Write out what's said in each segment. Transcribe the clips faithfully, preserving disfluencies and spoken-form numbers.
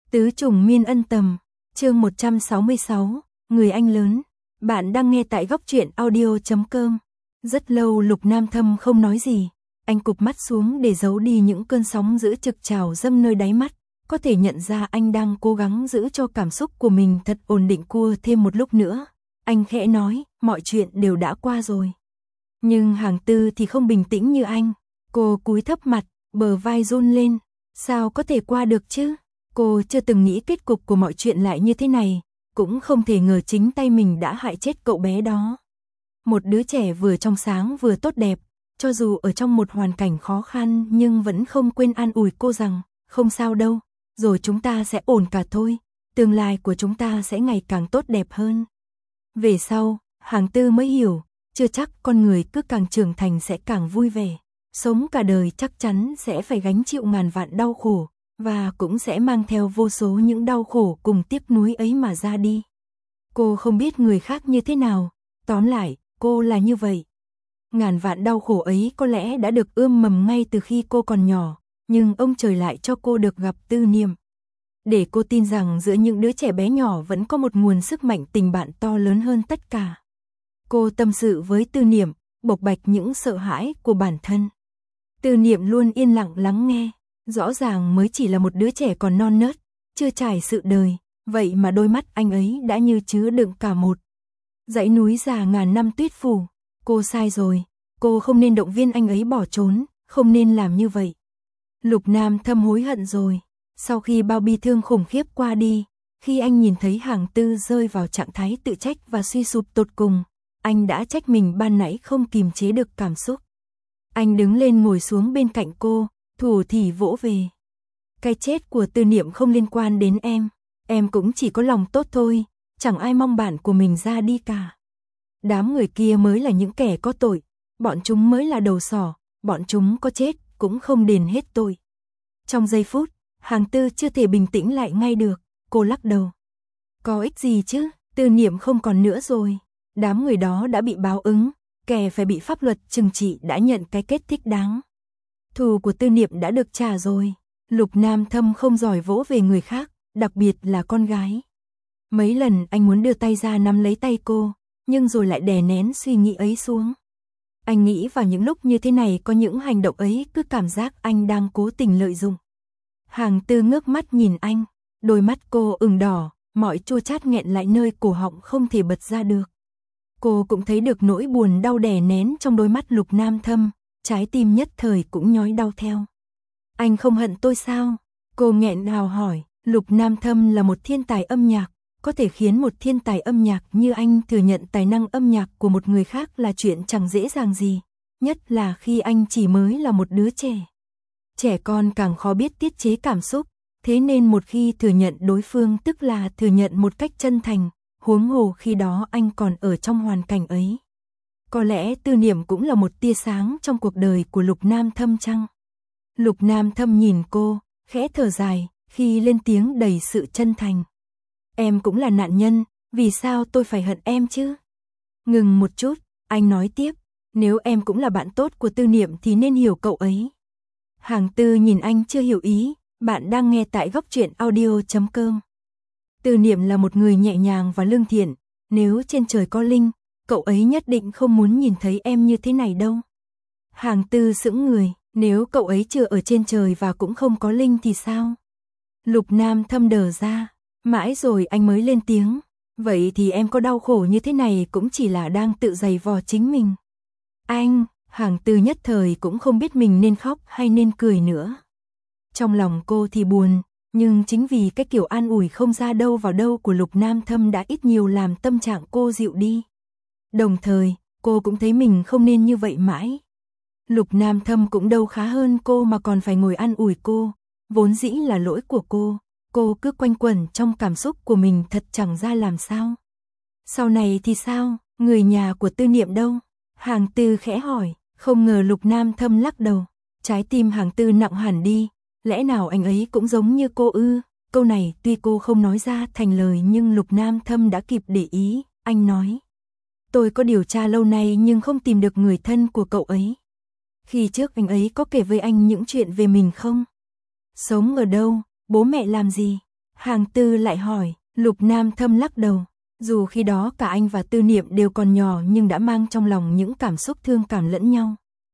Tứ trùng miên ân tầm, chương một trăm sáu mươi sáu, người anh lớn. Bạn đang nghe tại góc truyện audio chấm com. Rất lâu Lục Nam Thâm không nói gì, anh cụp mắt xuống để giấu đi những cơn sóng dữ trực trào dâng nơi đáy mắt, có thể nhận ra anh đang cố gắng giữ cho cảm xúc của mình thật ổn định cua thêm một lúc nữa. Anh khẽ nói, mọi chuyện đều đã qua rồi. Nhưng Hàng Tư thì không bình tĩnh như anh, cô cúi thấp mặt, bờ vai run lên, sao có thể qua được chứ? Cô chưa từng nghĩ kết cục của mọi chuyện lại như thế này, cũng không thể ngờ chính tay mình đã hại chết cậu bé đó. Một đứa trẻ vừa trong sáng vừa tốt đẹp, cho dù ở trong một hoàn cảnh khó khăn nhưng vẫn không quên an ủi cô rằng, không sao đâu, rồi chúng ta sẽ ổn cả thôi, tương lai của chúng ta sẽ ngày càng tốt đẹp hơn. Về sau, Hàng Tư mới hiểu, chưa chắc con người cứ càng trưởng thành sẽ càng vui vẻ, sống cả đời chắc chắn sẽ phải gánh chịu ngàn vạn đau khổ, và cũng sẽ mang theo vô số những đau khổ cùng tiếc nuối ấy mà ra đi. Cô không biết người khác như thế nào, tóm lại, cô là như vậy. Ngàn vạn đau khổ ấy có lẽ đã được ươm mầm ngay từ khi cô còn nhỏ, nhưng ông trời lại cho cô được gặp Tư Niệm. Để cô tin rằng giữa những đứa trẻ bé nhỏ vẫn có một nguồn sức mạnh tình bạn to lớn hơn tất cả. Cô tâm sự với Tư Niệm, bộc bạch những sợ hãi của bản thân. Tư Niệm luôn yên lặng lắng nghe. Rõ ràng mới chỉ là một đứa trẻ còn non nớt, chưa trải sự đời, vậy mà đôi mắt anh ấy đã như chứa đựng cả một dãy núi già ngàn năm tuyết phủ. Cô sai rồi, cô không nên động viên anh ấy bỏ trốn, không nên làm như vậy. Lục Nam Thâm hối hận rồi, sau khi bao bi thương khủng khiếp qua đi, khi anh nhìn thấy Hàng Tư rơi vào trạng thái tự trách và suy sụp tột cùng, anh đã trách mình ban nãy không kiềm chế được cảm xúc. Anh đứng lên ngồi xuống bên cạnh cô, thủ thỉ vỗ về. Cái chết của Tư Niệm không liên quan đến em, em cũng chỉ có lòng tốt thôi, chẳng ai mong bạn của mình ra đi cả. Đám người kia mới là những kẻ có tội, bọn chúng mới là đầu sỏ, bọn chúng có chết cũng không đền hết tội. Trong giây phút, Hàng Tư chưa thể bình tĩnh lại ngay được, cô lắc đầu. Có ích gì chứ, Tư Niệm không còn nữa rồi, đám người đó đã bị báo ứng, kẻ phải bị pháp luật trừng trị đã nhận cái kết thích đáng. Thù của Tư Niệm đã được trả rồi. Lục Nam Thâm không giỏi vỗ về người khác, đặc biệt là con gái. Mấy lần anh muốn đưa tay ra nắm lấy tay cô, nhưng rồi lại đè nén suy nghĩ ấy xuống. Anh nghĩ vào những lúc như thế này có những hành động ấy cứ cảm giác anh đang cố tình lợi dụng. Hàng Tư ngước mắt nhìn anh, đôi mắt cô ửng đỏ, mọi chua chát nghẹn lại nơi cổ họng không thể bật ra được. Cô cũng thấy được nỗi buồn đau đè nén trong đôi mắt Lục Nam Thâm. Trái tim nhất thời cũng nhói đau theo. Anh không hận tôi sao? Cô nghẹn ngào hỏi. Lục Nam Thâm là một thiên tài âm nhạc, có thể khiến một thiên tài âm nhạc như anh thừa nhận tài năng âm nhạc của một người khác là chuyện chẳng dễ dàng gì, nhất là khi anh chỉ mới là một đứa trẻ. Trẻ con càng khó biết tiết chế cảm xúc, thế nên một khi thừa nhận đối phương tức là thừa nhận một cách chân thành, huống hồ khi đó anh còn ở trong hoàn cảnh ấy. Có lẽ Tư Niệm cũng là một tia sáng trong cuộc đời của Lục Nam Thâm chăng? Lục Nam Thâm nhìn cô, khẽ thở dài, khi lên tiếng đầy sự chân thành. Em cũng là nạn nhân, vì sao tôi phải hận em chứ? Ngừng một chút, anh nói tiếp, nếu em cũng là bạn tốt của Tư Niệm thì nên hiểu cậu ấy. Hàng Tư nhìn anh chưa hiểu ý, bạn đang nghe tại góc truyện audio chấm com. Tư Niệm là một người nhẹ nhàng và lương thiện, nếu trên trời có linh, cậu ấy nhất định không muốn nhìn thấy em như thế này đâu. Hàng Tư sững người, nếu cậu ấy chưa ở trên trời và cũng không có linh thì sao? Lục Nam Thâm đờ ra, mãi rồi anh mới lên tiếng, vậy thì em có đau khổ như thế này cũng chỉ là đang tự giày vò chính mình. Anh, Hàng Tư nhất thời cũng không biết mình nên khóc hay nên cười nữa. Trong lòng cô thì buồn, nhưng chính vì cái kiểu an ủi không ra đâu vào đâu của Lục Nam Thâm đã ít nhiều làm tâm trạng cô dịu đi. Đồng thời, cô cũng thấy mình không nên như vậy mãi. Lục Nam Thâm cũng đâu khá hơn cô mà còn phải ngồi an ủi cô, vốn dĩ là lỗi của cô, cô cứ quanh quẩn trong cảm xúc của mình thật chẳng ra làm sao. Sau này thì sao, người nhà của Tư Niệm đâu? Hàng Tư khẽ hỏi, không ngờ Lục Nam Thâm lắc đầu, trái tim Hàng Tư nặng hẳn đi, lẽ nào anh ấy cũng giống như cô ư? Câu này tuy cô không nói ra thành lời nhưng Lục Nam Thâm đã kịp để ý, anh nói. Tôi có điều tra lâu nay nhưng không tìm được người thân của cậu ấy. Khi trước anh ấy có kể với anh những chuyện về mình không? Sống ở đâu, bố mẹ làm gì? Hàng Tư lại hỏi, Lục Nam Thâm lắc đầu. Dù khi đó cả anh và Tư Niệm đều còn nhỏ nhưng đã mang trong lòng những cảm xúc thương cảm lẫn nhau.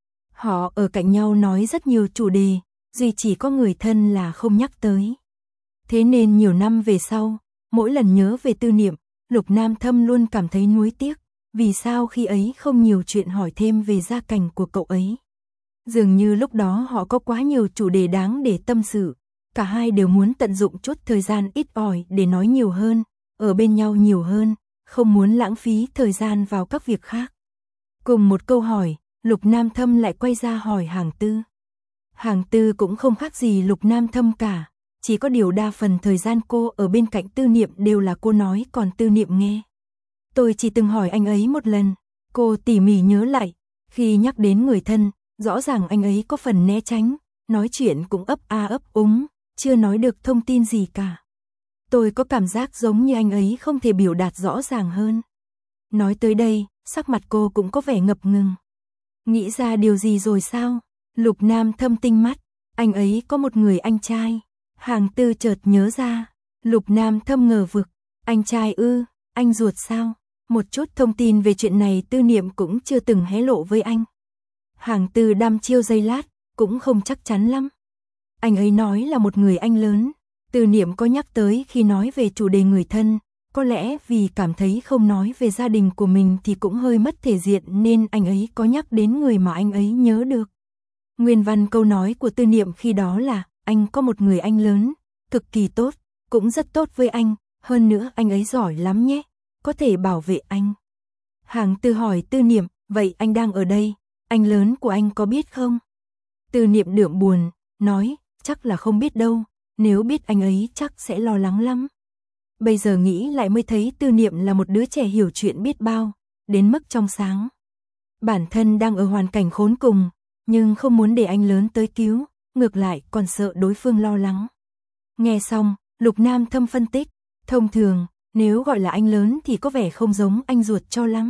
Họ ở cạnh nhau nói rất nhiều chủ đề, duy chỉ có người thân là không nhắc tới. Thế nên nhiều năm về sau, mỗi lần nhớ về Tư Niệm, Lục Nam Thâm luôn cảm thấy nuối tiếc, vì sao khi ấy không nhiều chuyện hỏi thêm về gia cảnh của cậu ấy. Dường như lúc đó họ có quá nhiều chủ đề đáng để tâm sự, cả hai đều muốn tận dụng chút thời gian ít ỏi để nói nhiều hơn, ở bên nhau nhiều hơn, không muốn lãng phí thời gian vào các việc khác. Cùng một câu hỏi, Lục Nam Thâm lại quay ra hỏi Hàng Tư. Hàng Tư cũng không khác gì Lục Nam Thâm cả, chỉ có điều đa phần thời gian cô ở bên cạnh Tư Niệm đều là cô nói còn Tư Niệm nghe. Tôi chỉ từng hỏi anh ấy một lần, cô tỉ mỉ nhớ lại, khi nhắc đến người thân, rõ ràng anh ấy có phần né tránh, nói chuyện cũng ấp a ấp úng, chưa nói được thông tin gì cả. Tôi có cảm giác giống như anh ấy không thể biểu đạt rõ ràng hơn. Nói tới đây, sắc mặt cô cũng có vẻ ngập ngừng. Nghĩ ra điều gì rồi sao? Lục Nam Thâm tinh mắt, anh ấy có một người anh trai. Hàng Tư chợt nhớ ra, Lục Nam Thâm ngờ vực, anh trai ư, anh ruột sao? Một chút thông tin về chuyện này Tư Niệm cũng chưa từng hé lộ với anh. Hàng Tư đăm chiêu giây lát, cũng không chắc chắn lắm. Anh ấy nói là một người anh lớn, Tư Niệm có nhắc tới khi nói về chủ đề người thân, có lẽ vì cảm thấy không nói về gia đình của mình thì cũng hơi mất thể diện nên anh ấy có nhắc đến người mà anh ấy nhớ được. Nguyên văn câu nói của Tư Niệm khi đó là, anh có một người anh lớn, cực kỳ tốt, cũng rất tốt với anh, hơn nữa anh ấy giỏi lắm nhé, có thể bảo vệ anh. Hàng Tư hỏi Tư Niệm, vậy anh đang ở đây, anh lớn của anh có biết không? Tư Niệm đượm buồn, nói, chắc là không biết đâu, nếu biết anh ấy chắc sẽ lo lắng lắm. Bây giờ nghĩ lại mới thấy Tư Niệm là một đứa trẻ hiểu chuyện biết bao, đến mức trong sáng. Bản thân đang ở hoàn cảnh khốn cùng, nhưng không muốn để anh lớn tới cứu, ngược lại còn sợ đối phương lo lắng. Nghe xong, Lục Nam Thâm phân tích, thông thường, nếu gọi là anh lớn thì có vẻ không giống anh ruột cho lắm.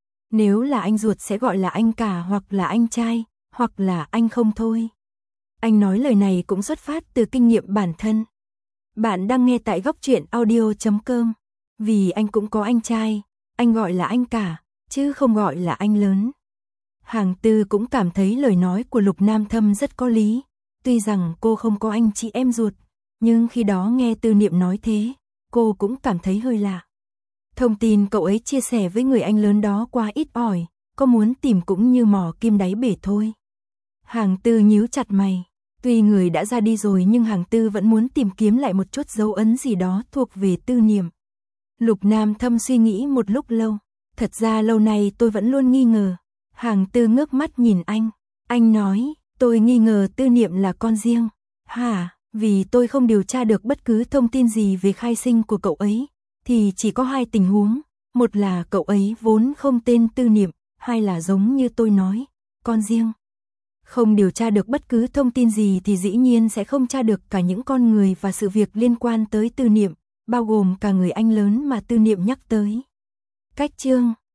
Nếu là anh ruột sẽ gọi là anh cả hoặc là anh trai, hoặc là anh không thôi. Anh nói lời này cũng xuất phát từ kinh nghiệm bản thân. Bạn đang nghe tại góc truyện audio chấm com. Vì anh cũng có anh trai, anh gọi là anh cả, chứ không gọi là anh lớn. Hàng Tư cũng cảm thấy lời nói của Lục Nam Thâm rất có lý. Tuy rằng cô không có anh chị em ruột, nhưng khi đó nghe Tư Niệm nói thế, cô cũng cảm thấy hơi lạ. Thông tin cậu ấy chia sẻ với người anh lớn đó quá ít ỏi, có muốn tìm cũng như mò kim đáy bể thôi. Hàng Tư nhíu chặt mày. Tuy người đã ra đi rồi nhưng Hàng Tư vẫn muốn tìm kiếm lại một chút dấu ấn gì đó thuộc về Tư Niệm. Lục Nam Thâm suy nghĩ một lúc lâu. Thật ra lâu nay tôi vẫn luôn nghi ngờ. Hàng Tư ngước mắt nhìn anh. Anh nói, tôi nghi ngờ Tư Niệm là con riêng. Hả, vì tôi không điều tra được bất cứ thông tin gì về khai sinh của cậu ấy. Thì chỉ có hai tình huống. Một là cậu ấy vốn không tên Tư Niệm. Hai là giống như tôi nói, con riêng. Không điều tra được bất cứ thông tin gì thì dĩ nhiên sẽ không tra được cả những con người và sự việc liên quan tới Tư Niệm, bao gồm cả người anh lớn mà Tư Niệm nhắc tới. Cách chương